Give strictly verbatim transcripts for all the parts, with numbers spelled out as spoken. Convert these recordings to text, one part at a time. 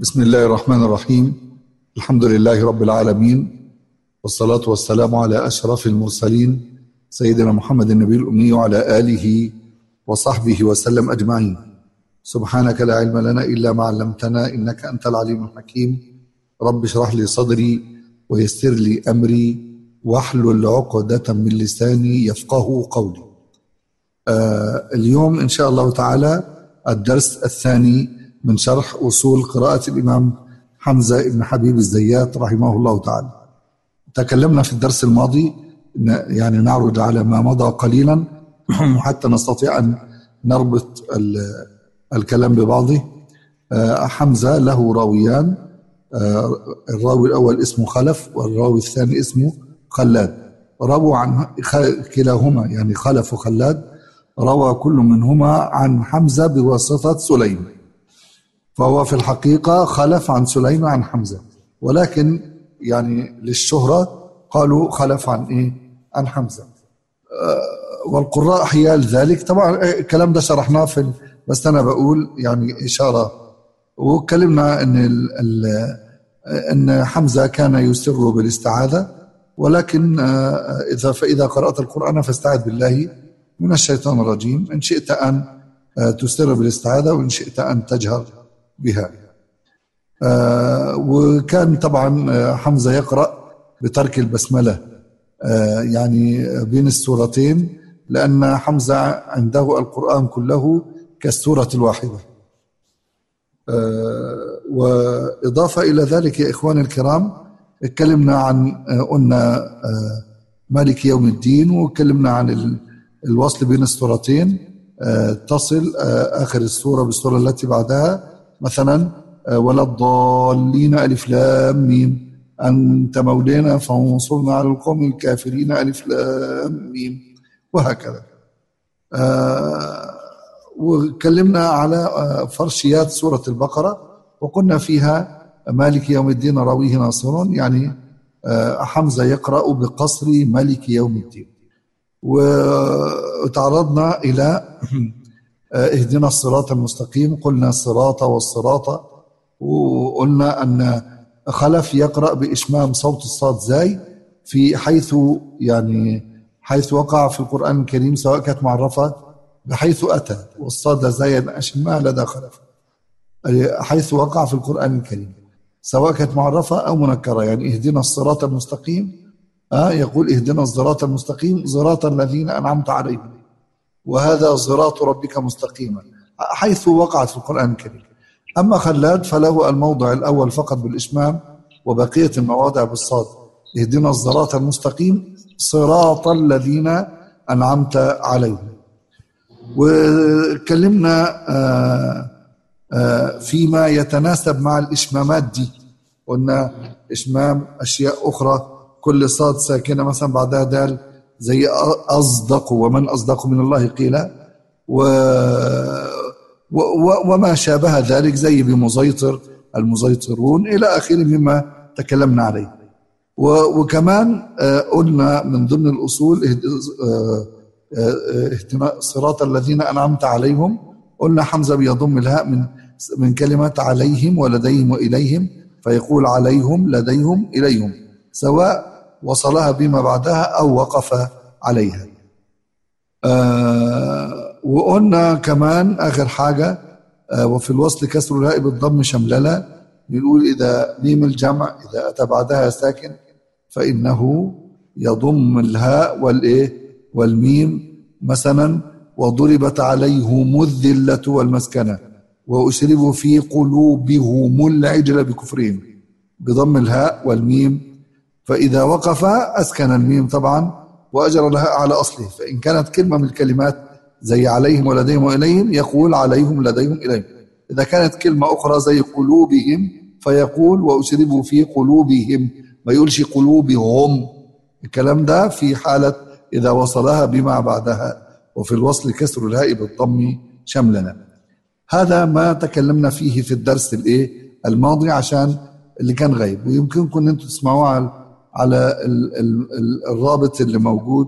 بسم الله الرحمن الرحيم. الحمد لله رب العالمين، والصلاة والسلام على أشرف المرسلين سيدنا محمد النبي الأمي وعلى آله وصحبه وسلم أجمعين. سبحانك لا علم لنا إلا ما علمتنا إنك أنت العليم الحكيم. رب اشرح لي صدري ويسر لي أمري واحلل عقدة من لساني يفقه قولي. آه اليوم إن شاء الله تعالى الدرس الثاني من شرح أصول قراءة الإمام حمزة بن حبيب الزيات رحمه الله تعالى. تكلمنا في الدرس الماضي يعني نعرض على ما مضى قليلا حتى نستطيع أن نربط الكلام ببعضه. حمزة له راويان، الراوي الأول اسمه خلف والراوي الثاني اسمه خلاد. رووا عن كلاهما يعني خلف وخلاد روى كل منهما عن حمزة بواسطة سليم، فهو في الحقيقة خلف عن سليم عن حمزة، ولكن يعني للشهرة قالوا خلف عن إيه؟ عن حمزة. أه والقراء حيال ذلك. طبعا الكلام ده شرحناه في، بس أنا بقول يعني إشارة. وكلمنا إن ال ال إن حمزة كان يسر بالاستعاذة، ولكن إذا فإذا قرأت القرآن فاستعذ بالله من الشيطان الرجيم، إن شئت أن تسر بالاستعاذة وإن شئت أن تجهر بها. آه وكان طبعا حمزة يقرأ بترك البسملة آه يعني بين السورتين، لأن حمزة عنده القرآن كله كالسورة الواحدة. آه وإضافة إلى ذلك يا إخواني الكرام، اتكلمنا عن آه قلنا آه مالك يوم الدين، واتكلمنا عن الوصل بين السورتين. آه تصل آه آخر السورة بالسورة التي بعدها، مثلا ولا الضالين ألف لام ميم أنت مولانا فانصرنا على القوم الكافرين ألف لام ميم، وهكذا. آه وكلمنا على فرشيات سورة البقرة، وقلنا فيها مالك يوم الدين راويه ناصر، يعني آه حمزة يقرأ بقصر مالك يوم الدين. وتعرضنا إلى اهدنا الصراط المستقيم، قلنا الصراط والصراط، وقلنا أن خلف يقرأ بإشمام صوت الصاد زاي في حيث يعني حيث وقع في القرآن الكريم، سواء كانت معرفة بحيث أتى والصاد زاي أشمها لدى خلف، حيث وقع في القرآن الكريم سواء كانت معرفة أو منكرة. يعني اهدنا الصراط المستقيم، آه يقول اهدنا الصراط المستقيم صراط الذين أنعمت عليهم، وهذا صراط ربك مستقيما، حيث وقعت في القرآن الكريم. أما خلاد فله الموضع الأول فقط بالإشمام، وبقية المواضع بالصاد. اهدنا الصراط المستقيم صراط الذين أنعمت عليهم. وكلمنا آآ آآ فيما يتناسب مع الإشمامات دي، قلنا إشمام أشياء أخرى، كل صاد ساكنة مثلا بعدها دال، زي أصدق ومن أصدق من الله قيلا، و... و... وما شابه ذلك زي بمزيطر المزيطرون إلى آخره مما تكلمنا عليه. و... وكمان قلنا من ضمن الأصول اهتنا صراط الذين أنعمت عليهم، قلنا حمزة بيضم الهاء من من كلمة عليهم ولديهم وإليهم، فيقول عليهم لديهم إليهم، سواء وصلها بما بعدها أو وقف عليها. آه وقلنا كمان آخر حاجة آه وفي الوصل كسر الهاء بالضم شمللة، بنقول إذا ميم الجمع إذا أتى بعدها ساكن فإنه يضم الهاء والإيه والميم، مثلا وضربت عليهم الذلة والمسكنة وأشربوا في قلوبهم العجل بكفرهم، بضم الهاء والميم. فإذا وقف أسكن الميم طبعا وأجر لها على أصله، فإن كانت كلمة من الكلمات زي عليهم ولديهم وإليهم يقول عليهم لديهم إليهم. إذا كانت كلمة أخرى زي قلوبهم فيقول وأشربوا في قلوبهم، ما يقولش قلوبهم. الكلام ده في حالة إذا وصلها بما بعدها، وفي الوصل كسر الهاء بالضم شملنا. هذا ما تكلمنا فيه في الدرس الإيه الماضي عشان اللي كان غايب، ويمكنكم أن تسمعوه على على ال ال ال الرابط اللي موجود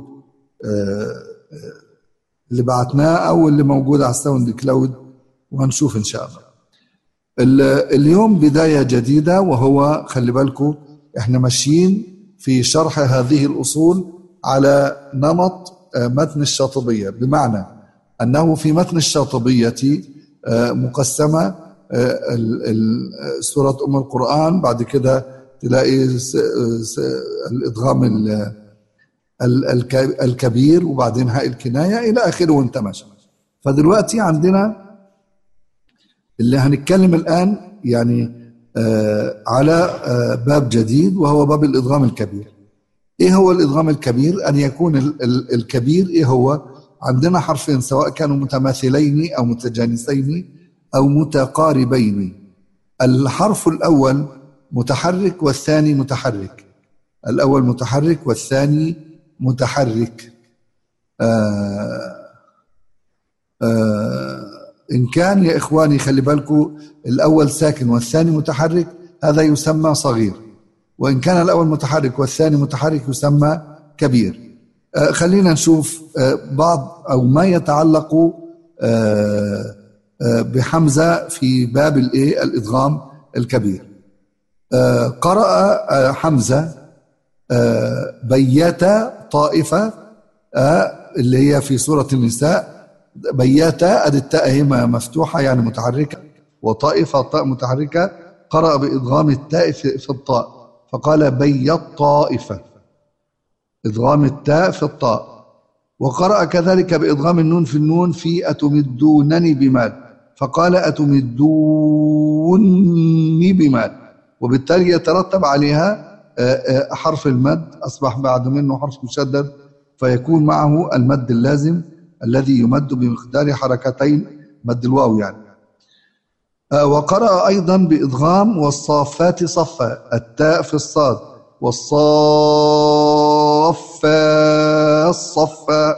اللي بعتناه أو اللي موجود على الساوند كلاود، وهنشوف إن شاء الله. اليوم بداية جديدة، وهو خلي بالكم احنا ماشيين في شرح هذه الأصول على نمط متن الشاطبية، بمعنى أنه في متن الشاطبية مقسمة سورة أم القرآن، بعد كده تلاقي الإدغام الكبير، وبعدين هاء الكناية إلى آخره وانت ماشي. فدلوقتي عندنا اللي هنتكلم الآن يعني آه على آه باب جديد، وهو باب الإدغام الكبير. إيه هو الإدغام الكبير؟ أن يكون ال ال الكبير إيه هو؟ عندنا حرفين سواء كانوا متماثلين أو متجانسين أو متقاربين. الحرف الأول متحرك والثاني متحرك، الأول متحرك والثاني متحرك. آه آه إن كان يا إخواني خلي بالكم الأول ساكن والثاني متحرك، هذا يسمى صغير، وإن كان الأول متحرك والثاني متحرك يسمى كبير. آه خلينا نشوف آه بعض أو ما يتعلق آه آه بحمزة في باب الإيه الإدغام الكبير. آه قرأ آه حمزة آه بيات طائفة آه اللي هي في سورة النساء. بياتا أدي التاء هي مفتوحة يعني متحركة، وطائفة طاء متحركة. قرأ بإدغام التاء في الطاء فقال بيت طائفة، إدغام التاء في الطاء. وقرأ كذلك بإدغام النون في النون في أتمدونني بمال، فقال أتمدوني بمال، وبالتالي يترتب عليها حرف المد، أصبح بعد منه حرف مشدد، فيكون معه المد اللازم الذي يمد بمقدار حركتين مد الواو يعني. وقرأ أيضا بإدغام والصافات صفا، التاء في الصاد، والصافات صفا.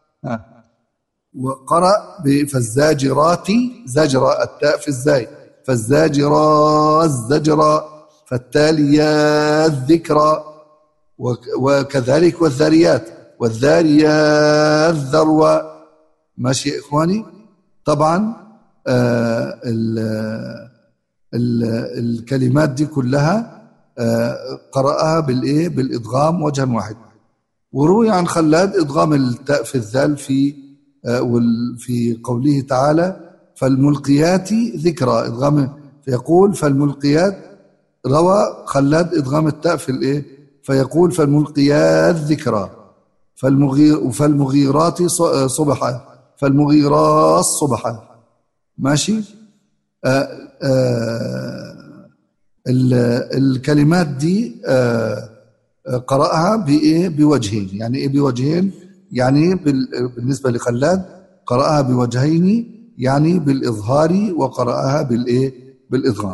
وقرأ فالزاجرات زجرا، التاء في الزاي، فالزاجرات زجرا، فالتاليات ذكرا، وكذلك والذاريات والذاريات ذروة. ماشي يا إخواني؟ طبعا آه ال ال الكلمات دي كلها آه قرأها بالإيه بالإدغام وجها واحد. وروي عن خلاد إدغام التاء في الذال في آه في قوله تعالى فالملقيات ذكرى، إدغام فيقول فالملقيات. روى خلاد إدغام التاء في الإيه فيقول فالملقيات ذكرى، فالمغير فالمغيرات صبحا، فالمغيرات صبحا. ماشي. آآ آآ الكلمات دي قرأها بإيه بوجهين. يعني إيه بوجهين؟ يعني بالنسبة لخلاد قرأها بوجهين، يعني بالإظهار، وقرأها بالإيه بالإدغام.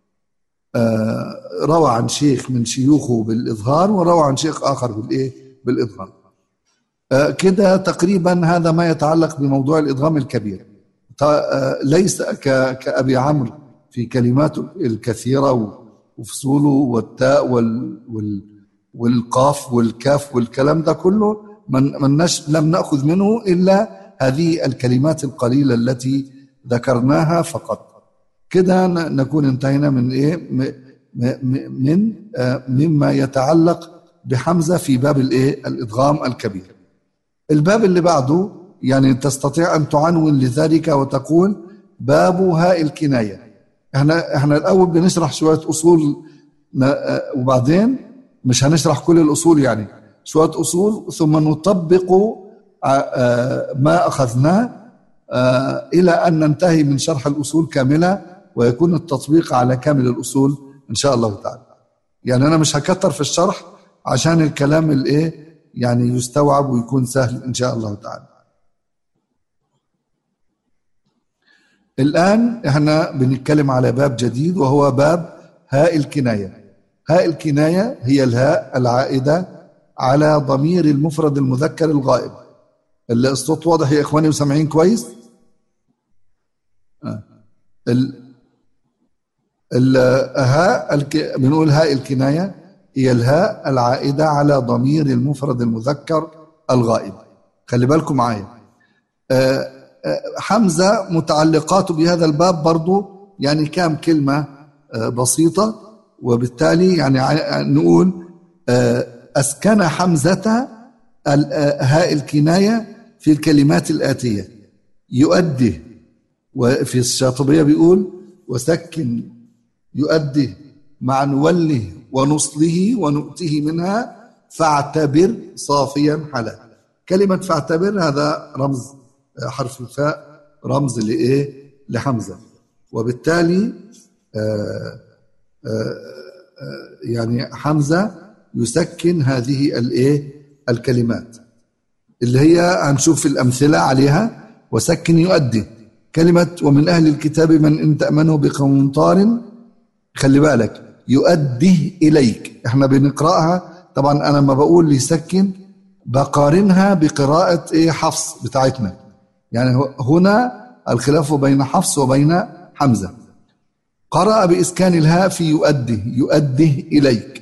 روى عن شيخ من شيوخه بالإظهار، وروى عن شيخ آخر بالإيه بالإدغام. آه كده تقريبا هذا ما يتعلق بموضوع الإدغام الكبير. آه ليس كأبي عمرو في كلماته الكثيرة وفصوله والتاء وال وال والقاف والكاف والكلام ده كله، من من لم نأخذ منه إلا هذه الكلمات القليلة التي ذكرناها فقط. كده نكون انتهينا من إيه من آه مما يتعلق بحمزة في باب الإيه الإدغام الكبير. الباب اللي بعده يعني تستطيع أن تعنون لذلك وتقول باب هاء الكناية. احنا احنا الأول بنشرح شوية أصول، وبعدين مش هنشرح كل الأصول، يعني شوية أصول ثم نطبق ما أخذناه إلى أن ننتهي من شرح الأصول كاملة، ويكون التطبيق على كامل الأصول إن شاء الله تعالى. يعني أنا مش هكتر في الشرح عشان الكلام الإيه يعني يستوعب ويكون سهل إن شاء الله تعالى. الآن احنا بنتكلم على باب جديد، وهو باب هاء الكناية. هاء الكناية هي الهاء العائدة على ضمير المفرد المذكر الغائب. الصوت واضح يا إخواني وسامعين كويس؟ آه. ال الهاء الك... بنقول هاء الكناية هي الهاء العائدة على ضمير المفرد المذكر الغائب. خلي بالكم معايا. آه آه حمزة متعلقات بهذا الباب برضو يعني كام كلمة بسيطة، وبالتالي يعني نقول أسكن حمزة هاء الكناية في الكلمات الآتية: يؤدي، وفي الشاطبية بيقول وسكن يؤدي مع نوله ونصله ونؤته منها فاعتبر صافيا حلا. كلمة فاعتبر هذا رمز حرف الفاء، رمز لإيه؟ لحمزة. وبالتالي آآ آآ يعني حمزة يسكن هذه الإيه؟ الكلمات اللي هي هنشوف الأمثلة عليها. وسكن يؤدي كلمة ومن أهل الكتاب من إن تأمنه بقنطار، خلي بالك يؤديه إليك، احنا بنقرأها طبعا. أنا ما بقول يسكن بقارنها بقراءة إيه؟ حفص بتاعتنا. يعني هنا الخلاف بين حفص وبين حمزة. قرأ بإسكان الهاء في يؤديه، يؤديه إليك،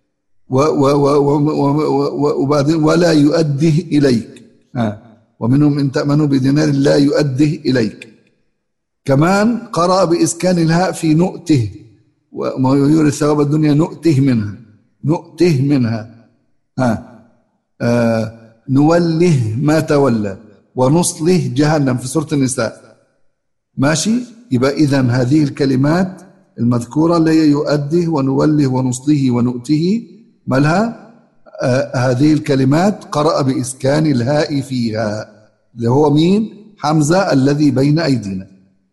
وبعدين ولا يؤديه إليك، آه. ومنهم إن تأمنوا بدينار لا يؤديه إليك. كمان قرأ بإسكان الهاء في نؤته، وما يورث ثواب الدنيا نؤته منها، نؤته منها، آه. آه. نوله ما تولى ونصله جهنم في سورة النساء. ماشي؟ يبقى إذن هذه الكلمات المذكورة اللي هي يؤديه ونوله ونصله ونؤته مالها؟ آه هذه الكلمات قرأ بإسكان الهاء فيها، اللي هو مين؟ حمزة الذي بين أيدينا.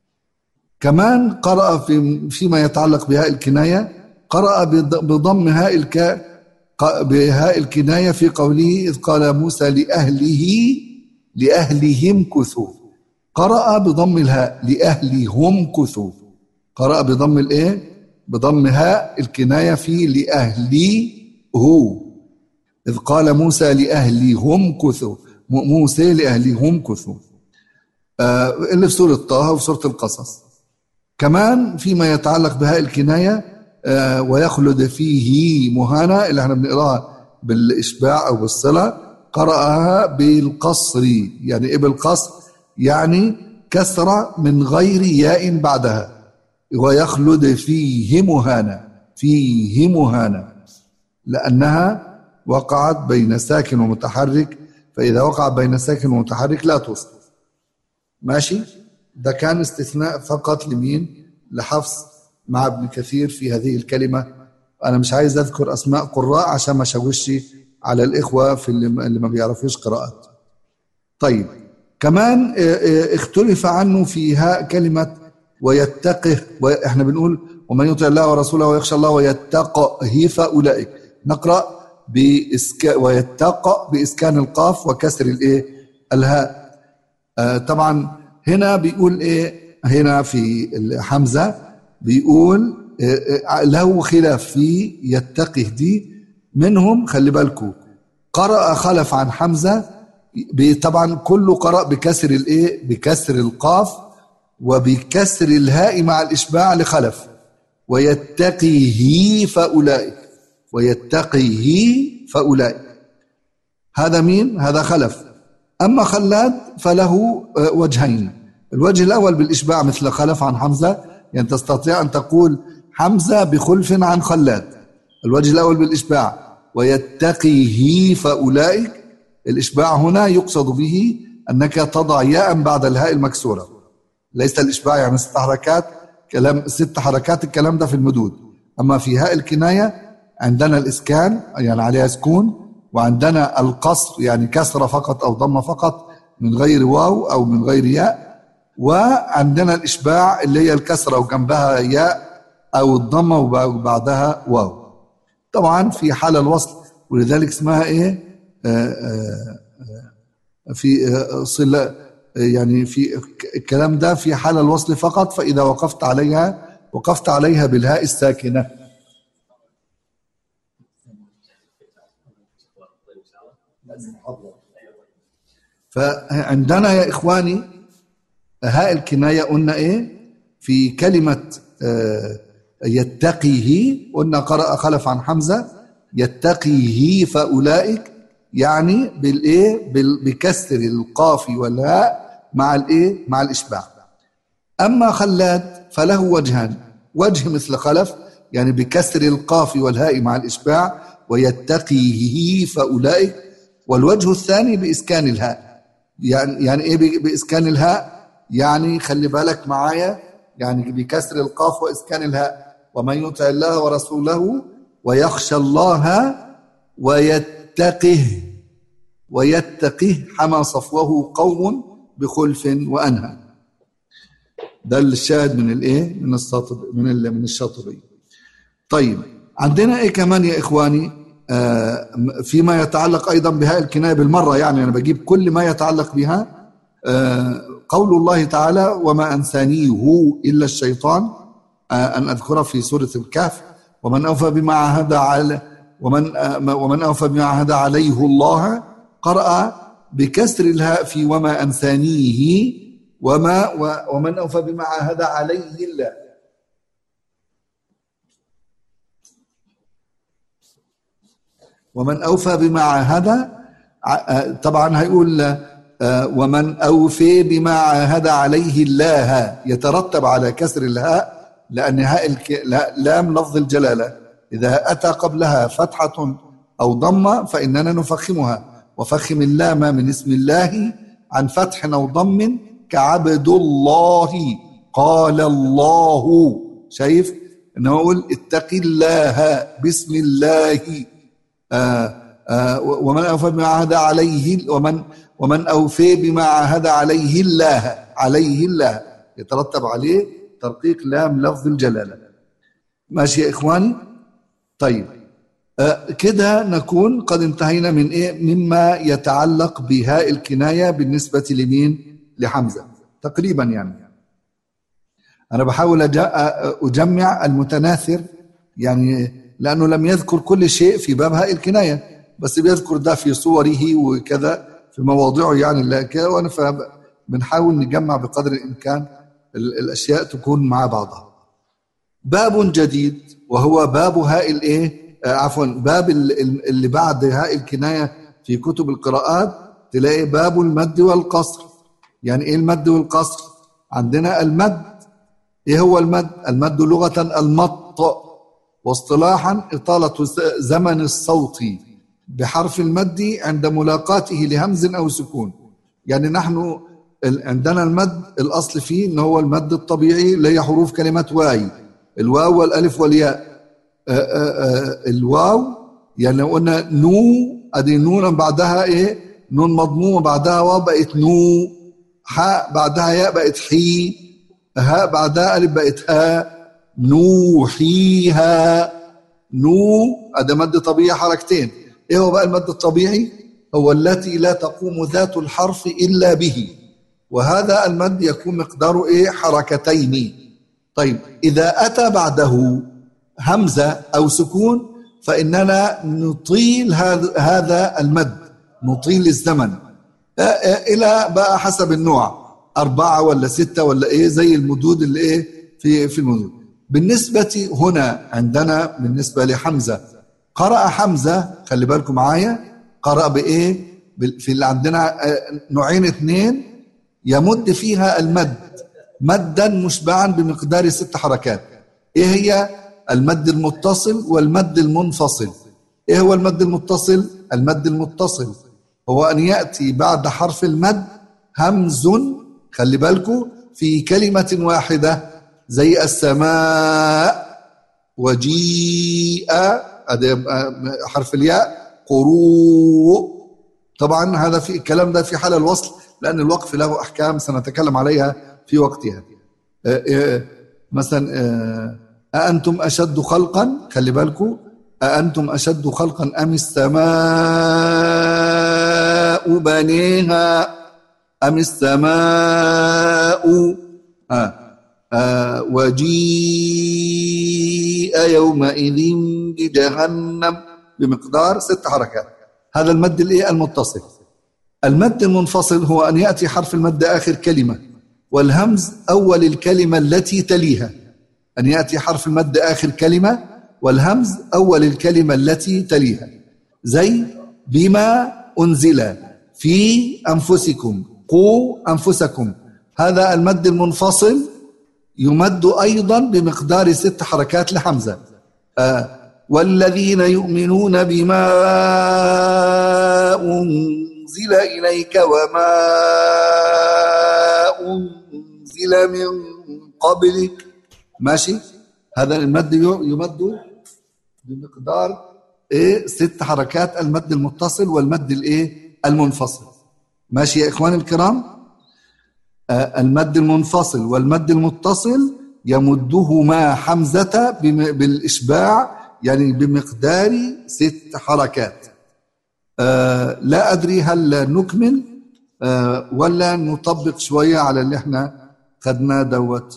كمان قرأ في فيما يتعلق بهاء الكناية، قرأ بضم هاء الك بهاء الكناية في قوله إذ قال موسى لأهله لأهلهم كثوا. قرأ بضم الهاء لأهلهم كثوا، قرأ بضم الايه؟ بضم هاء الكناية في لأهلي هو. إذ قال موسى لأهلهم كثوا، موسى لأهلهم كثوا، آه اللي في سورة طه وفي سورة القصص. كمان فيما يتعلق بهاء الكناية آه ويخلد فيه مهانا اللي احنا بنقراها بالإشباع أو بالصلة، قرأها بالقصر. يعني إيه بالقصر؟ يعني كسرة من غير ياء بعدها. ويخلد فيه مهانا، فيه مهانا، لأنها وقعت بين ساكن ومتحرك، فإذا وقعت بين ساكن ومتحرك لا توصل. ماشي؟ ده كان استثناء فقط لمين؟ لحفص مع ابن كثير في هذه الكلمة. أنا مش عايز أذكر أسماء قراء عشان ما شوشي على الإخوة في اللي ما بيعرفوش قراءات. طيب، كمان اختلف عنه في هاء كلمة ويتقه، وإحنا بنقول ومن يطع الله ورسوله ويخشى الله ويتقه فأولئك. نقرأ بإسكان ويتقى بإسكان القاف وكسر الإيه؟ الهاء. آه طبعا هنا بيقول إيه؟ هنا في حمزة بيقول آه له خلاف في يتقه دي. منهم خلي بالكم قرأ خلف عن حمزة، طبعا كله قرأ بكسر الإيه؟ بكسر القاف وبكسر الهاء مع الإشباع لخلف. ويتقيه فأولئك، ويتقيه فأولئك، هذا مين؟ هذا خلف. أما خلاد فله وجهين. الوجه الأول بالإشباع مثل خلف عن حمزة، يعني تستطيع أن تقول حمزة بخلف عن خلاد. الوجه الأول بالإشباع ويتقيه فأولئك. الإشباع هنا يقصد به أنك تضع ياء بعد الهاء المكسورة، ليس الإشباع يعني ست حركات، كلام ست حركات الكلام ده في المدود. أما في هاء الكناية عندنا الإسكان يعني عليها سكون، وعندنا القصر يعني كسرة فقط أو ضمة فقط من غير واو أو من غير ياء، وعندنا الإشباع اللي هي الكسرة وجنبها ياء أو الضمة وبعدها واو. طبعا في حال الوصل، ولذلك اسمها إيه؟ آآ آآ في صلة، يعني في الكلام ده في حال الوصل فقط. فإذا وقفت عليها وقفت عليها بالهاء الساكنة. فعندنا يا إخواني هاء الكناية قلنا إيه؟ في كلمة يتقيه قلنا قرأ خلف عن حمزة يتقيه فأولئك، يعني بالإيه؟ بكسر القاف والهاء مع الإيه؟ مع الإشباع. أما خلاد فله وجهان، وجه مثل خلف يعني بكسر القاف والهاء مع الإشباع ويتقيه فأولئك، والوجه الثاني بإسكان الهاء. يعني يعني إيه بإسكان الهاء؟ يعني خلي بالك معايا، يعني بكسر القاف وإسكان الهاء، ومن يطع الله ورسوله ويخشى الله ويتقه، ويتقه حمى صفوه قوم بخلف وأنهى. ده الشاهد من الايه من السطر من من الشاطبي. طيب عندنا ايه كمان يا اخواني؟ آه فيما يتعلق ايضا بهاء الكنايه بالمره، يعني انا بجيب كل ما يتعلق بها. آه قول الله تعالى وما انسانيه الا الشيطان، آه ان اذكره في سوره الكهف، ومن اوفى بما عهد على ومن آه ومن اوفى بما عهد عليه الله، قرأ بكسر الهاء في وما انسانيه، وما ومن أوفى بما عاهد عليه الله. ومن أوفى بما عاهد، طبعا هيقول ومن أوفى بما عاهد عليه الله، يترتب على كسر الهاء لأن هاء لام لفظ الجلالة إذا أتى قبلها فتحة أو ضمة فإننا نفخمها، وفخم اللام من اسم الله عن فتح أو ضم كعبد الله قال الله. شايف انه اقول اتق الله بسم الله. آآ آآ ومن اوفى بما عهد عليه ومن ومن اوفى بما عهد عليه الله، عليه الله يترتب عليه ترقيق لام لفظ الجلاله. ماشي يا اخواني؟ طيب كده نكون قد انتهينا من ايه مما يتعلق بهاء الكنايه بالنسبه لمين؟ لحمزة تقريبا. يعني أنا بحاول أجمع المتناثر، يعني لأنه لم يذكر كل شيء في باب هاء الكناية، بس بيذكر ده في صوره وكذا في مواضعه يعني كذا، وأنا بنحاول نجمع بقدر الإمكان الأشياء تكون مع بعضها. باب جديد وهو باب هاء الإيه عفوا باب اللي بعد هاء الكناية في كتب القراءات، تلاقي باب المد والقصر. يعني ايه المد والقصر؟ عندنا المد، ايه هو المد؟ المد لغة المط، واصطلاحا إطالة زمن الصوت بحرف المد عند ملاقاته لهمز أو سكون. يعني نحن عندنا المد الأصل فيه إن هو المد الطبيعي اللي هي حروف كلمة واي، الواو والألف والياء. آآ آآ الواو يعني لو قلنا نو، أدي نون بعدها إيه؟ نون مضمومة بعدها واو بقت نو، حاء بعدها ياء بقت حي، هاء بعدها ألف بقت هاء، نوحيها. نو أده مد طبيعي حركتين. إيه هو بقى المد الطبيعي؟ هو التي لا تقوم ذات الحرف إلا به، وهذا المد يكون مقداره إيه؟ حركتين. طيب إذا أتى بعده همزة أو سكون فإننا نطيل هذا المد، نطيل الزمن إلى بقى حسب النوع، أربعة ولا ستة ولا إيه، زي المدود اللي إيه في في المدود. بالنسبة هنا عندنا بالنسبة لحمزة، قرأ حمزة خلي بالكم معايا، قرأ بإيه؟ في اللي عندنا نوعين اثنين يمد فيها المد مدا مشبعا بمقدار ست حركات. إيه هي؟ المد المتصل والمد المنفصل. إيه هو المد المتصل؟ المد المتصل هو أن يأتي بعد حرف المد همز، خلي بالكم، في كلمة واحدة، زي السماء وجيء حرف الياء قروء. طبعا هذا في الكلام ده في حال الوصل، لأن الوقف له أحكام سنتكلم عليها في وقتها. مثلا أأنتم أشد خلقا، خلي بالكم، أأنتم أشد خلقا أم السماء بنيها، أم السماء آه. آه. وجيء يومئذ بجهنم بمقدار ست حركات. هذا المد الإيه؟ المتصل. المد المنفصل هو أن يأتي حرف المد آخر كلمة والهمز أول الكلمة التي تليها. أن يأتي حرف المد آخر كلمة والهمز أول الكلمة التي تليها، زي بما أنزل في أنفسكم، قوا أنفسكم. هذا المد المنفصل يمد أيضا بمقدار ست حركات لحمزة. آه والذين يؤمنون بما أنزل إليك وما أنزل من قبلك. ماشي، هذا المد يمد بمقدار إيه ست حركات، المد المتصل والمد الإيه المنفصل. ماشي يا إخواني الكرام. آه المد المنفصل والمد المتصل يمدهما حمزة بالإشباع، يعني بمقدار ست حركات. آه لا أدري هل نكمل آه ولا نطبق شوية على اللي احنا خدناه دوت.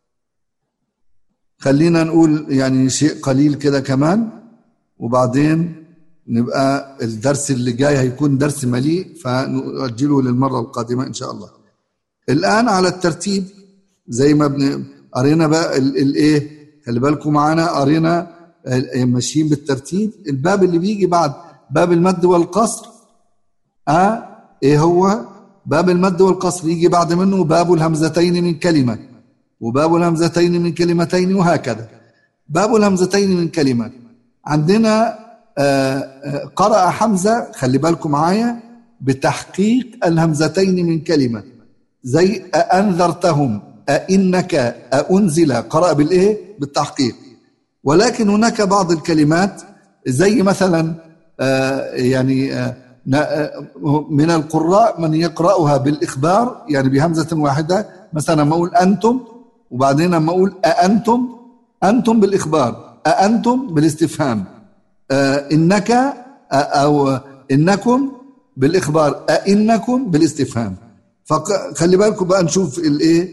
خلينا نقول يعني شيء قليل كده كمان، وبعدين نبقى الدرس اللي جاي هيكون درس مليء، فنؤجله للمرة القادمة إن شاء الله. الآن على الترتيب زي ما بن قرينا بقى الايه، خلي بالكم معانا، قرينا ماشيين بالترتيب. الباب اللي بيجي بعد باب المد والقصر اه ايه هو؟ باب المد والقصر يجي بعد منه باب الهمزتين من كلمة، وباب الهمزتين من كلمتين، وهكذا. باب الهمزتين من كلمة عندنا آه آه قرأ حمزة، خلي بالكم معايا، بتحقيق الهمزتين من كلمة، زي أأنذرتهم، أئنك، أأنزل، قرأ بالإيه؟ بالتحقيق. ولكن هناك بعض الكلمات زي مثلا آه يعني آه من القراء من يقرأها بالإخبار، يعني بهمزة واحدة، مثلا ما أقول أنتم، وبعدين ما أقول أأنتم، أنتم بالإخبار، أأنتم بالاستفهام، آه إنك أو إنكم بالإخبار، أئنكم بالاستفهام. فخلي بالكم بقى نشوف الايه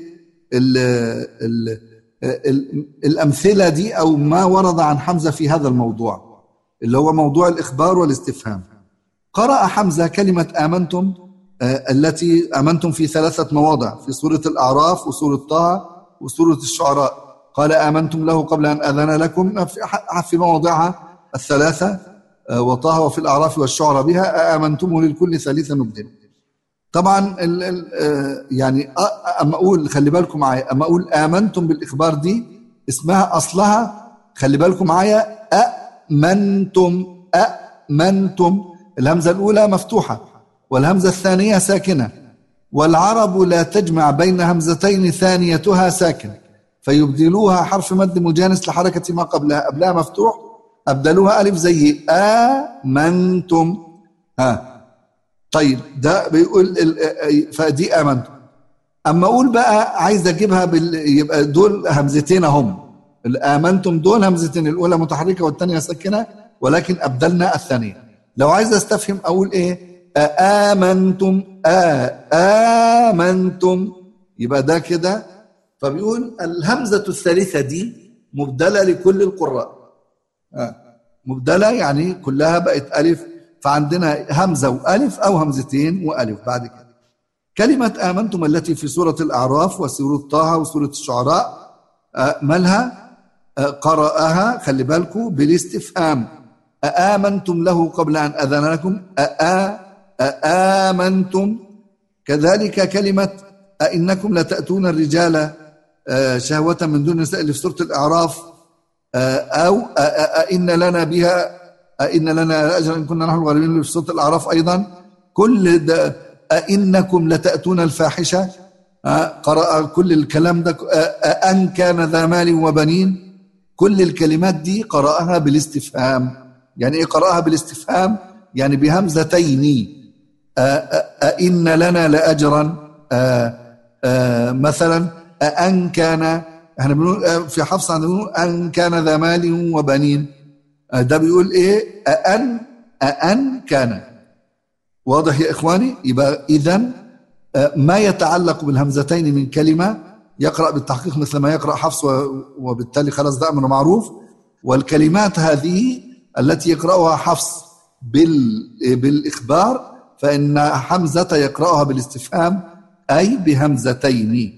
الامثله دي او ما ورد عن حمزه في هذا الموضوع اللي هو موضوع الاخبار والاستفهام. قرأ حمزه كلمه امنتم التي امنتم في ثلاثه مواضع، في سوره الاعراف وسوره طه وسوره الشعراء. قال امنتم له قبل ان اذن لكم في مواضعها الثلاثه، وطه وفي الاعراف والشعراء بها. امنتم للكل ثالثا نبدل. طبعا ال ال يعني اما اقول، خلي بالكم معايا، اما اقول امنتم بالاخبار دي اسمها اصلها، خلي بالكم معايا، امنتم، امنتم، الهمزه الاولى مفتوحه والهمزه الثانيه ساكنه، والعرب لا تجمع بين همزتين ثانيتها ساكن فيبدلوها حرف مد مجانس لحركه ما قبلها، قبلها مفتوح ابدلوها الف زي امنتم. ها طيب، ده بيقول فدي امنتم. اما اقول بقى عايز اجيبها بال... يبقى دول همزتين هم، امنتم دول همزتين، الاولى متحركه والثانيه ساكنه، ولكن ابدلنا الثانيه. لو عايز استفهم اقول ايه؟ امنتم، امنتم، يبقى ده كده. فبيقول الهمزه الثالثه دي مبدله لكل القراء، مبدله يعني كلها بقت الف، فعندنا همزة وألف أو همزتين وألف بعد كده. كلمة آمنتم التي في سورة الأعراف وسورة طه وسورة الشعراء مالها؟ قرأها، خلي بالكم، بالاستفهام. أآمنتم له قبل أن أذن لكم، أآمنتم. كذلك كلمة أئنكم لتأتون الرجال شهوة من دون النساء اللي في سورة الأعراف، أو أئن لنا بها، أئن لنا أجرا إن كنا نحن الغالبين في سورة الأعراف أيضا. كل ده أئنكم لتأتون الفاحشة، قرأ كل الكلام ده. أن كان ذا مال وبنين، كل الكلمات دي قرأها بالاستفهام. يعني إيه قرأها بالاستفهام؟ يعني بهمزتين. أئن لنا لأجرا، مثلا أن كان، احنا بنقول في حفص بنقول أن كان ذا مال وبنين، ده بيقول ايه؟ أأن، أأن كان. واضح يا إخواني؟ يبقى إذن ما يتعلق بالهمزتين من كلمة يقرأ بالتحقيق مثل ما يقرأ حفص، وبالتالي خلاص ده أمر معروف. والكلمات هذه التي يقرأها حفص بالإخبار فإن حمزة يقرأها بالاستفهام، أي بهمزتين.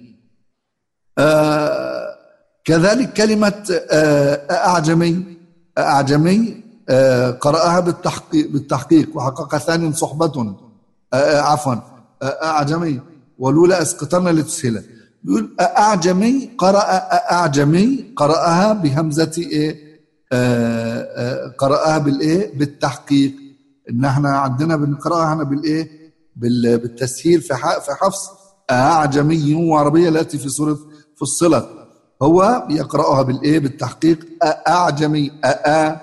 آه كذلك كلمة آه أعجمي، أعجمي آه قرأها بالتحقيق, بالتحقيق وحقق ثاني صحبة، آه عفوا آه أعجمي ولولا أسقطنا لتسهله. بيقول أعجمي قرأ أعجمي قرأها بهمزة إيه؟ آه آه قرأها بالإيه؟ بالتحقيق. إن إحنا عندنا بنقرأها إحنا بالإيه؟ بالتسهيل في في حفص. أعجمي وعربية التي في سورة فصلت، هو يقرأها بالإيه؟ بالتحقيق. أعجمي أ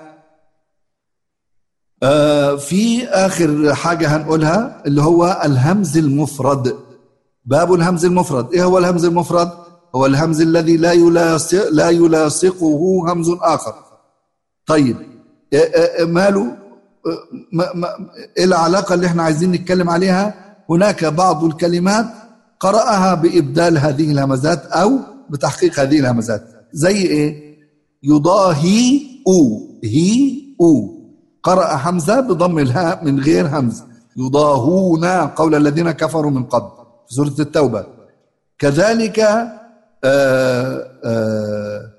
آه في آخر حاجة هنقولها اللي هو الهمز المفرد. باب الهمز المفرد. إيه هو الهمز المفرد؟ هو الهمز الذي لا يلاصق لا يلاصقه همز آخر. طيب ماله؟ إيه العلاقة اللي احنا عايزين نتكلم عليها؟ هناك بعض الكلمات قرأها بإبدال هذه الهمزات أو بتحقيق هذه الهمزات. زي إيه؟ يضاهي أو هي أو، قرأ حمزة بضم الهاء من غير همز. يضاهون قول الذين كفروا من قبل في سورة التوبة. كذلك آآ آآ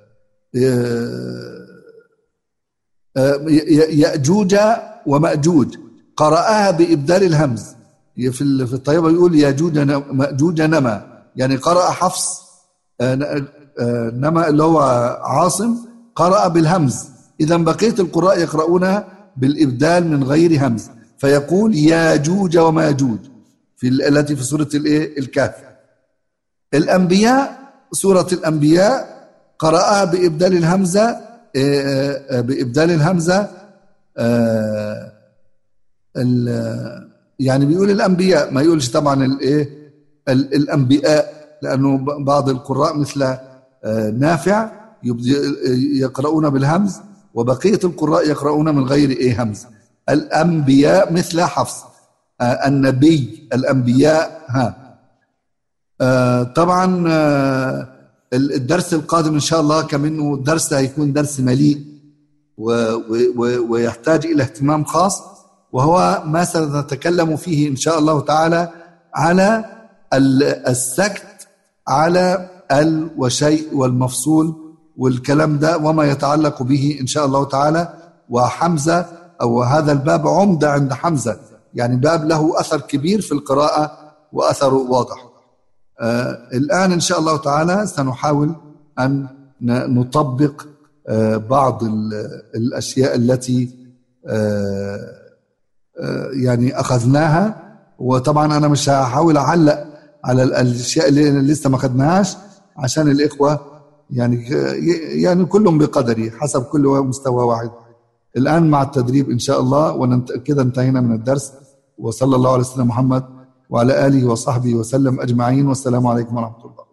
يأجوج ومأجوج قرأها بإبدال الهمز. في الطيبة يقول يأجوج مأجوج نما، يعني قرأ حفص نما اللي هو عاصم قرأ بالهمز. إذا بقية القراء يقرؤون بالإبدال من غير همز، فيقول ياجوج وماجوج في التي في سورة الايه الكهف. الأنبياء سورة الأنبياء قرأها بإبدال الهمزة بإبدال الهمزة يعني بيقول الأنبياء، ما يقولش طبعا الايه الأنبياء، لأنه بعض القراء مثل نافع يقرؤون بالهمز وبقية القراء يقرؤون من غير ايه همز. الأنبياء مثل حفص. النبي الأنبياء. ها آه طبعا آه الدرس القادم إن شاء الله كمنه درس هيكون درس مليء ويحتاج إلى اهتمام خاص، وهو ما سنتكلم فيه إن شاء الله تعالى على السكت على ال وشيء والمفصول والكلام ده وما يتعلق به إن شاء الله تعالى. وحمزة أو هذا الباب عمدة عند حمزة، يعني باب له أثر كبير في القراءة وأثره واضح. آه الآن إن شاء الله تعالى سنحاول أن نطبق آه بعض الأشياء التي آه آه يعني أخذناها. وطبعا أنا مش هحاول أعلق على الأشياء اللي لسه ما أخذناهاش عشان الإخوة يعني يعني كلهم بقدري حسب كل مستوى واحد. الآن مع التدريب إن شاء الله. وكذا انتهينا من الدرس، وصلى الله على سيدنا محمد وعلى آله وصحبه وسلم أجمعين، والسلام عليكم ورحمة الله.